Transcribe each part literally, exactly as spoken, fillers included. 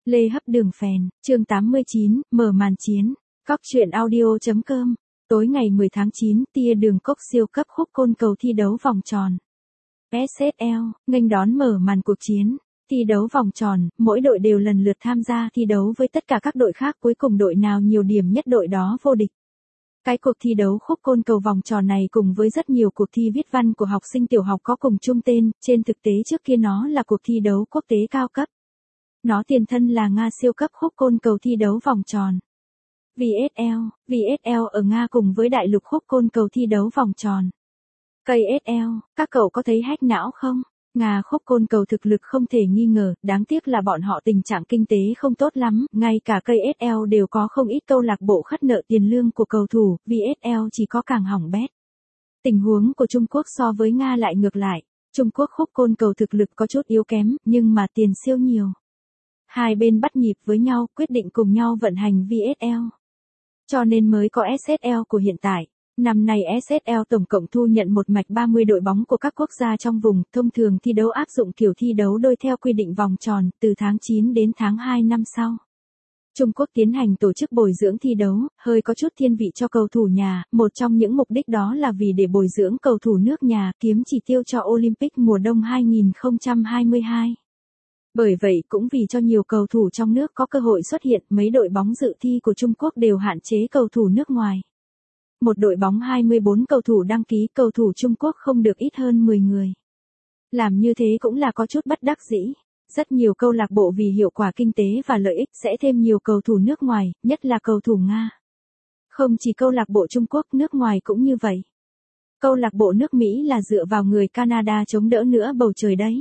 Lê Hấp Đường Phèn, chương tám mươi chín, mở màn chiến. Cóc truyện audio.com. Tối ngày mười tháng chín, tia đường cốc siêu cấp khúc côn cầu thi đấu vòng tròn. ét ét lờ, nghênh đón mở màn cuộc chiến. Thi đấu vòng tròn, mỗi đội đều lần lượt tham gia thi đấu với tất cả các đội khác, cuối cùng đội nào nhiều điểm nhất đội đó vô địch. Cái cuộc thi đấu khúc côn cầu vòng tròn này cùng với rất nhiều cuộc thi viết văn của học sinh tiểu học có cùng chung tên, trên thực tế trước kia nó là cuộc thi đấu quốc tế cao cấp. Nó tiền thân là Nga siêu cấp khúc côn cầu thi đấu vòng tròn. vê ét lờ, vê ét lờ ở Nga cùng với đại lục khúc côn cầu thi đấu vòng tròn. ca ét lờ, các cậu có thấy hack não không? Nga khúc côn cầu thực lực không thể nghi ngờ, đáng tiếc là bọn họ tình trạng kinh tế không tốt lắm, ngay cả ca ét lờ đều có không ít câu lạc bộ khất nợ tiền lương của cầu thủ, vê ét lờ chỉ có càng hỏng bét. Tình huống của Trung Quốc so với Nga lại ngược lại, Trung Quốc khúc côn cầu thực lực có chút yếu kém, nhưng mà tiền siêu nhiều. Hai bên bắt nhịp với nhau, quyết định cùng nhau vận hành vê ét lờ. Cho nên mới có ét ét lờ của hiện tại. Năm nay ét ét lờ tổng cộng thu nhận một mạch ba mươi đội bóng của các quốc gia trong vùng, thông thường thi đấu áp dụng kiểu thi đấu đôi theo quy định vòng tròn, từ tháng chín đến tháng hai năm sau. Trung Quốc tiến hành tổ chức bồi dưỡng thi đấu, hơi có chút thiên vị cho cầu thủ nhà, một trong những mục đích đó là vì để bồi dưỡng cầu thủ nước nhà, kiếm chỉ tiêu cho Olympic mùa đông hai không hai hai. Bởi vậy cũng vì cho nhiều cầu thủ trong nước có cơ hội xuất hiện, mấy đội bóng dự thi của Trung Quốc đều hạn chế cầu thủ nước ngoài. Một đội bóng hai mươi bốn cầu thủ đăng ký, cầu thủ Trung Quốc không được ít hơn mười người. Làm như thế cũng là có chút bất đắc dĩ. Rất nhiều câu lạc bộ vì hiệu quả kinh tế và lợi ích sẽ thêm nhiều cầu thủ nước ngoài, nhất là cầu thủ Nga. Không chỉ câu lạc bộ Trung Quốc, nước ngoài cũng như vậy. Câu lạc bộ nước Mỹ là dựa vào người Canada chống đỡ nữa bầu trời đấy.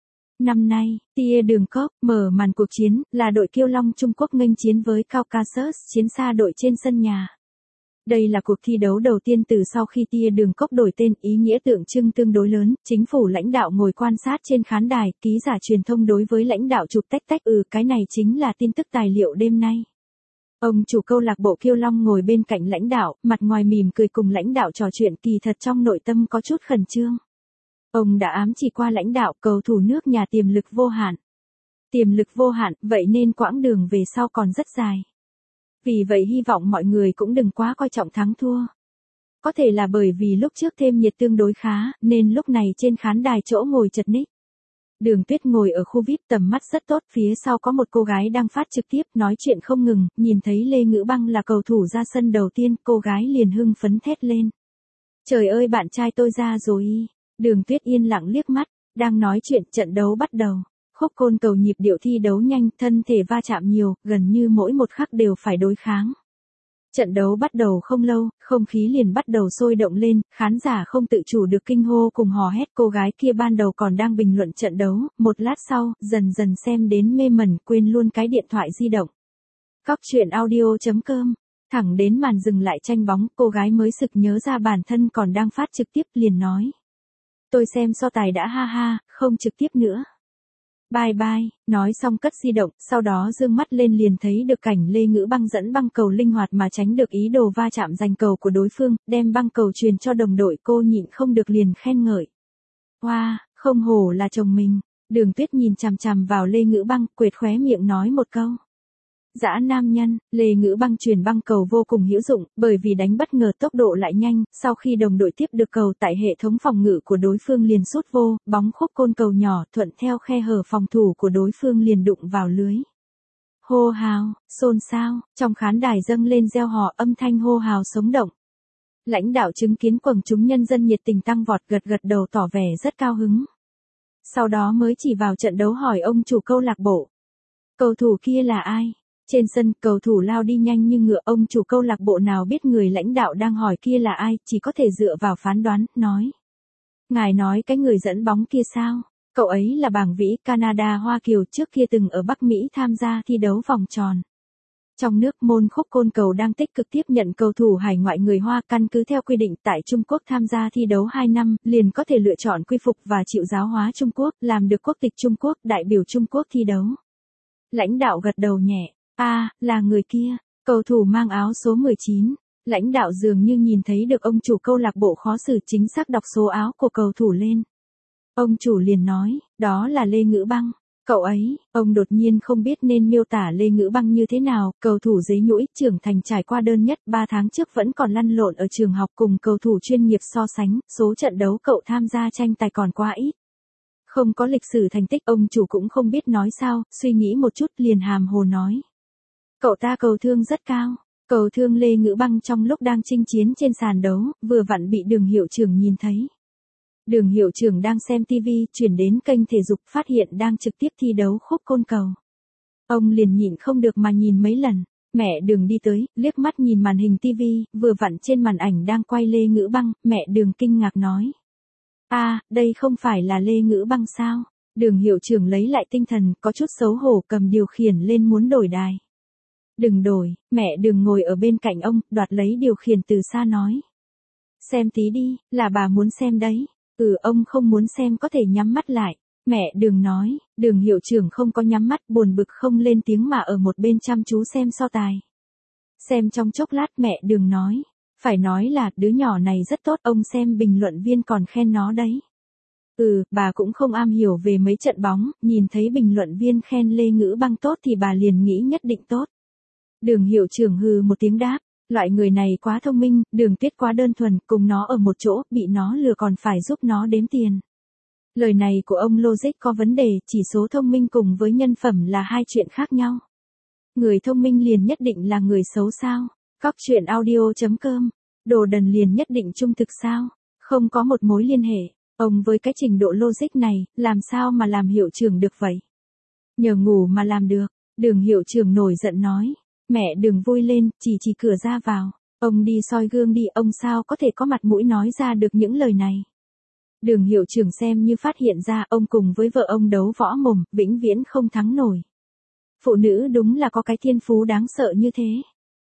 Năm nay, tia đường cốc mở màn cuộc chiến, là đội Kiêu Long Trung Quốc nghênh chiến với Caucasus, chiến xa đội trên sân nhà. Đây là cuộc thi đấu đầu tiên từ sau khi tia đường cốc đổi tên, ý nghĩa tượng trưng tương đối lớn, chính phủ lãnh đạo ngồi quan sát trên khán đài, ký giả truyền thông đối với lãnh đạo chụp tách tách ừ cái này chính là tin tức tài liệu đêm nay. Ông chủ câu lạc bộ Kiêu Long ngồi bên cạnh lãnh đạo, mặt ngoài mỉm cười cùng lãnh đạo trò chuyện, kỳ thật trong nội tâm có chút khẩn trương. Ông đã ám chỉ qua lãnh đạo, cầu thủ nước nhà tiềm lực vô hạn. Tiềm lực vô hạn, vậy nên quãng đường về sau còn rất dài. Vì vậy hy vọng mọi người cũng đừng quá coi trọng thắng thua. Có thể là bởi vì lúc trước thêm nhiệt tương đối khá, nên lúc này trên khán đài chỗ ngồi chật ních. Đường Tuyết ngồi ở khu vi ai pi tầm mắt rất tốt, phía sau có một cô gái đang phát trực tiếp, nói chuyện không ngừng, nhìn thấy Lê Ngữ Băng là cầu thủ ra sân đầu tiên, cô gái liền hưng phấn thét lên. Trời ơi, bạn trai tôi ra rồi. Đường Tuyết yên lặng liếc mắt, đang nói chuyện, trận đấu bắt đầu. Khúc côn cầu nhịp điệu thi đấu nhanh, thân thể va chạm nhiều, gần như mỗi một khắc đều phải đối kháng. Trận đấu bắt đầu không lâu, không khí liền bắt đầu sôi động lên, khán giả không tự chủ được kinh hô cùng hò hét. Cô gái kia ban đầu còn đang bình luận trận đấu, một lát sau, dần dần xem đến mê mẩn, quên luôn cái điện thoại di động. Cóc truyện audio.com. Thẳng đến màn dừng lại tranh bóng, cô gái mới sực nhớ ra bản thân còn đang phát trực tiếp, liền nói. Tôi xem so tài đã, ha ha, không trực tiếp nữa. Bye bye, nói xong cất di động, sau đó dương mắt lên liền thấy được cảnh Lê Ngữ Băng dẫn băng cầu linh hoạt mà tránh được ý đồ va chạm giành cầu của đối phương, đem băng cầu truyền cho đồng đội, cô nhịn không được liền khen ngợi. Wow, không hổ là chồng mình. Đường Tuyết nhìn chằm chằm vào Lê Ngữ Băng, quệt khóe miệng nói một câu. Dã nam nhân. Lê Ngữ Băng truyền băng cầu vô cùng hữu dụng, bởi vì đánh bất ngờ tốc độ lại nhanh, sau khi đồng đội tiếp được cầu tại hệ thống phòng ngự của đối phương liền sút vô, bóng khúc côn cầu nhỏ thuận theo khe hở phòng thủ của đối phương liền đụng vào lưới. Hô hào, xôn xao, trong khán đài dâng lên reo hò, âm thanh hô hào sống động. Lãnh đạo chứng kiến quần chúng nhân dân nhiệt tình tăng vọt, gật gật đầu tỏ vẻ rất cao hứng. Sau đó mới chỉ vào trận đấu hỏi ông chủ câu lạc bộ. Cầu thủ kia là ai? Trên sân, cầu thủ lao đi nhanh như ngựa, ông chủ câu lạc bộ nào biết người lãnh đạo đang hỏi kia là ai, chỉ có thể dựa vào phán đoán, nói. Ngài nói cái người dẫn bóng kia sao? Cậu ấy là Bàng Vĩ, Canada Hoa Kiều, trước kia từng ở Bắc Mỹ tham gia thi đấu vòng tròn. Trong nước, môn khúc côn cầu đang tích cực tiếp nhận cầu thủ hải ngoại người Hoa, căn cứ theo quy định tại Trung Quốc tham gia thi đấu hai năm, liền có thể lựa chọn quy phục và chịu giáo hóa Trung Quốc, làm được quốc tịch Trung Quốc, đại biểu Trung Quốc thi đấu. Lãnh đạo gật đầu nhẹ. A, à, là người kia, cầu thủ mang áo số mười chín. Lãnh đạo dường như nhìn thấy được ông chủ câu lạc bộ khó xử, chính xác đọc số áo của cầu thủ lên. Ông chủ liền nói, đó là Lê Ngữ Băng. Cậu ấy, ông đột nhiên không biết nên miêu tả Lê Ngữ Băng như thế nào, cầu thủ dế nhũi, trưởng thành trải qua đơn nhất ba tháng trước vẫn còn lăn lộn ở trường học cùng cầu thủ chuyên nghiệp so sánh, số trận đấu cậu tham gia tranh tài còn quá ít. Không có lịch sử thành tích, ông chủ cũng không biết nói sao, suy nghĩ một chút liền hàm hồ nói. Cậu ta cầu thương rất cao. Cầu thương Lê Ngữ Băng trong lúc đang chinh chiến trên sàn đấu, vừa vặn bị Đường hiệu trưởng nhìn thấy. Đường hiệu trưởng đang xem tivi, chuyển đến kênh thể dục, phát hiện đang trực tiếp thi đấu khúc côn cầu. Ông liền nhịn không được mà nhìn mấy lần. Mẹ Đường đi tới, liếc mắt nhìn màn hình tivi, vừa vặn trên màn ảnh đang quay Lê Ngữ Băng, mẹ Đường kinh ngạc nói. À, đây không phải là Lê Ngữ Băng sao? Đường hiệu trưởng lấy lại tinh thần, có chút xấu hổ cầm điều khiển lên muốn đổi đài. Đừng đổi, mẹ Đường ngồi ở bên cạnh ông, đoạt lấy điều khiển từ xa nói. Xem tí đi, là bà muốn xem đấy. Ừ, ông không muốn xem có thể nhắm mắt lại. Mẹ Đường nói, Đường hiệu trưởng không có nhắm mắt, buồn bực không lên tiếng mà ở một bên chăm chú xem so tài. Xem trong chốc lát mẹ Đường nói, phải nói là đứa nhỏ này rất tốt, ông xem bình luận viên còn khen nó đấy. Ừ, bà cũng không am hiểu về mấy trận bóng, nhìn thấy bình luận viên khen Lê Ngữ Băng tốt thì bà liền nghĩ nhất định tốt. Đường hiệu trưởng hừ một tiếng đáp, loại người này quá thông minh, Đường Tuyết quá đơn thuần, cùng nó ở một chỗ, bị nó lừa còn phải giúp nó đếm tiền. Lời này của ông logic có vấn đề, chỉ số thông minh cùng với nhân phẩm là hai chuyện khác nhau. Người thông minh liền nhất định là người xấu sao? Cóc truyện audio chấm com, đồ đần liền nhất định trung thực sao? Không có một mối liên hệ, ông với cái trình độ logic này, làm sao mà làm hiệu trưởng được vậy? Nhờ ngủ mà làm được, Đường hiệu trưởng nổi giận nói. Mẹ Đường vui lên, chỉ chỉ cửa ra vào. Ông đi soi gương đi, ông sao có thể có mặt mũi nói ra được những lời này. Đường hiệu trưởng xem như phát hiện ra, ông cùng với vợ ông đấu võ mồm, vĩnh viễn không thắng nổi. Phụ nữ đúng là có cái thiên phú đáng sợ như thế.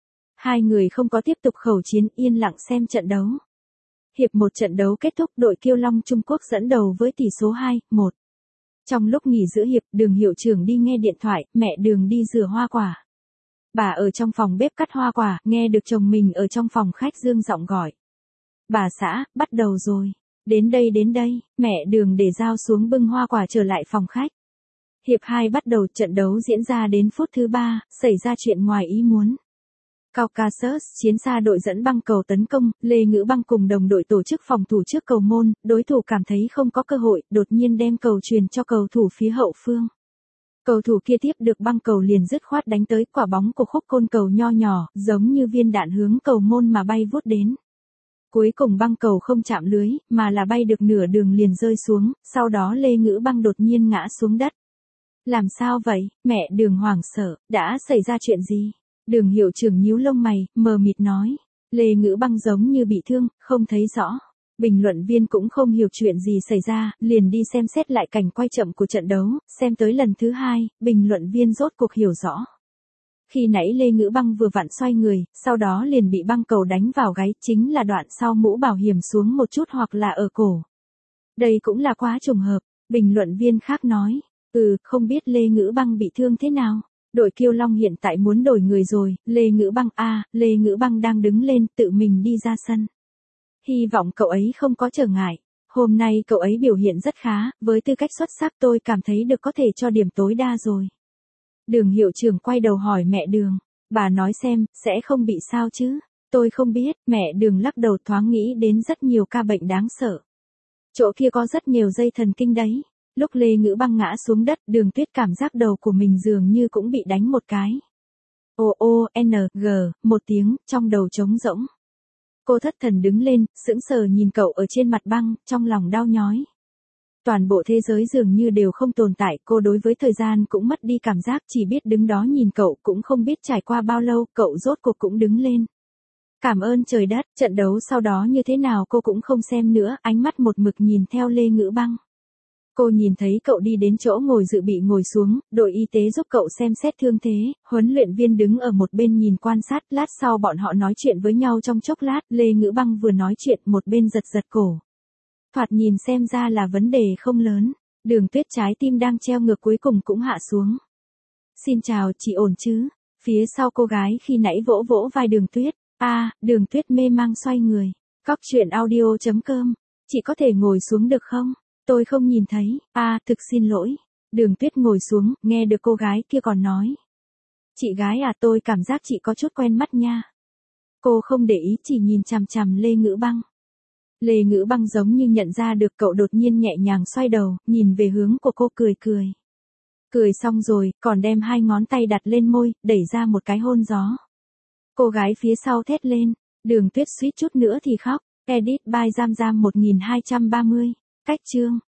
Hai người không có tiếp tục khẩu chiến, yên lặng xem trận đấu. Hiệp một trận đấu kết thúc, đội Kiêu Long Trung Quốc dẫn đầu với tỷ số hai một. Trong lúc nghỉ giữa hiệp, Đường hiệu trưởng đi nghe điện thoại, mẹ Đường đi rửa hoa quả. Bà ở trong phòng bếp cắt hoa quả, nghe được chồng mình ở trong phòng khách dương giọng gọi. Bà xã, bắt đầu rồi. Đến đây đến đây, mẹ Đường để dao xuống bưng hoa quả trở lại phòng khách. Hiệp hai bắt đầu, trận đấu diễn ra đến phút thứ ba, xảy ra chuyện ngoài ý muốn. Caucasus, chiến xa đội dẫn băng cầu tấn công, Lê Ngữ Băng cùng đồng đội tổ chức phòng thủ trước cầu môn, đối thủ cảm thấy không có cơ hội, đột nhiên đem cầu truyền cho cầu thủ phía hậu phương. Cầu thủ kia tiếp được băng cầu liền dứt khoát đánh tới, quả bóng của khúc côn cầu nho nhỏ, giống như viên đạn hướng cầu môn mà bay vút đến. Cuối cùng băng cầu không chạm lưới, mà là bay được nửa đường liền rơi xuống, sau đó Lê Ngữ Băng đột nhiên ngã xuống đất. Làm sao vậy, mẹ Đường hoảng sợ, đã xảy ra chuyện gì? Đường hiệu trưởng nhíu lông mày, mờ mịt nói. Lê Ngữ Băng giống như bị thương, không thấy rõ. Bình luận viên cũng không hiểu chuyện gì xảy ra, liền đi xem xét lại cảnh quay chậm của trận đấu, xem tới lần thứ hai, bình luận viên rốt cuộc hiểu rõ. Khi nãy Lê Ngữ Băng vừa vặn xoay người, sau đó liền bị băng cầu đánh vào gáy, chính là đoạn sau mũ bảo hiểm xuống một chút hoặc là ở cổ. Đây cũng là quá trùng hợp, bình luận viên khác nói. Ừ, không biết Lê Ngữ Băng bị thương thế nào. Đội Kiêu Long hiện tại muốn đổi người rồi, Lê Ngữ Băng a, à, Lê Ngữ Băng đang đứng lên, tự mình đi ra sân. Hy vọng cậu ấy không có trở ngại. Hôm nay cậu ấy biểu hiện rất khá, với tư cách xuất sắc tôi cảm thấy được có thể cho điểm tối đa rồi. Đường hiệu trưởng quay đầu hỏi mẹ Đường. Bà nói xem, sẽ không bị sao chứ? Tôi không biết, mẹ Đường lắc đầu thoáng nghĩ đến rất nhiều ca bệnh đáng sợ. Chỗ kia có rất nhiều dây thần kinh đấy. Lúc Lê Ngữ Băng ngã xuống đất, Đường Tuyết cảm giác đầu của mình dường như cũng bị đánh một cái. O O N G, một tiếng, trong đầu trống rỗng. Cô thất thần đứng lên, sững sờ nhìn cậu ở trên mặt băng, trong lòng đau nhói. Toàn bộ thế giới dường như đều không tồn tại, cô đối với thời gian cũng mất đi cảm giác, chỉ biết đứng đó nhìn cậu, cũng không biết trải qua bao lâu, cậu rốt cuộc cũng đứng lên. Cảm ơn trời đất, trận đấu sau đó như thế nào cô cũng không xem nữa, ánh mắt một mực nhìn theo Lê Ngữ Băng. Cô nhìn thấy cậu đi đến chỗ ngồi dự bị ngồi xuống, đội y tế giúp cậu xem xét thương thế, huấn luyện viên đứng ở một bên nhìn quan sát, lát sau bọn họ nói chuyện với nhau trong chốc lát, Lê Ngữ Băng vừa nói chuyện một bên giật giật cổ. Thoạt nhìn xem ra là vấn đề không lớn, Đường Tuyết trái tim đang treo ngược cuối cùng cũng hạ xuống. Xin chào, chị ổn chứ? Phía sau cô gái khi nãy vỗ vỗ vai Đường Tuyết, a, à, Đường Tuyết mê mang xoay người, cóc truyện audio chấm com, chị có thể ngồi xuống được không? Tôi không nhìn thấy, a, à, thực xin lỗi. Đường Tuyết ngồi xuống, nghe được cô gái kia còn nói. Chị gái à, tôi cảm giác chị có chút quen mắt nha. Cô không để ý, chỉ nhìn chằm chằm Lê Ngữ Băng. Lê Ngữ Băng giống như nhận ra được cậu, đột nhiên nhẹ nhàng xoay đầu, nhìn về hướng của cô cười cười. Cười xong rồi, còn đem hai ngón tay đặt lên môi, đẩy ra một cái hôn gió. Cô gái phía sau thét lên, Đường Tuyết suýt chút nữa thì khóc. Edit by Giam Giam một nghìn hai trăm ba mươi. Cách chương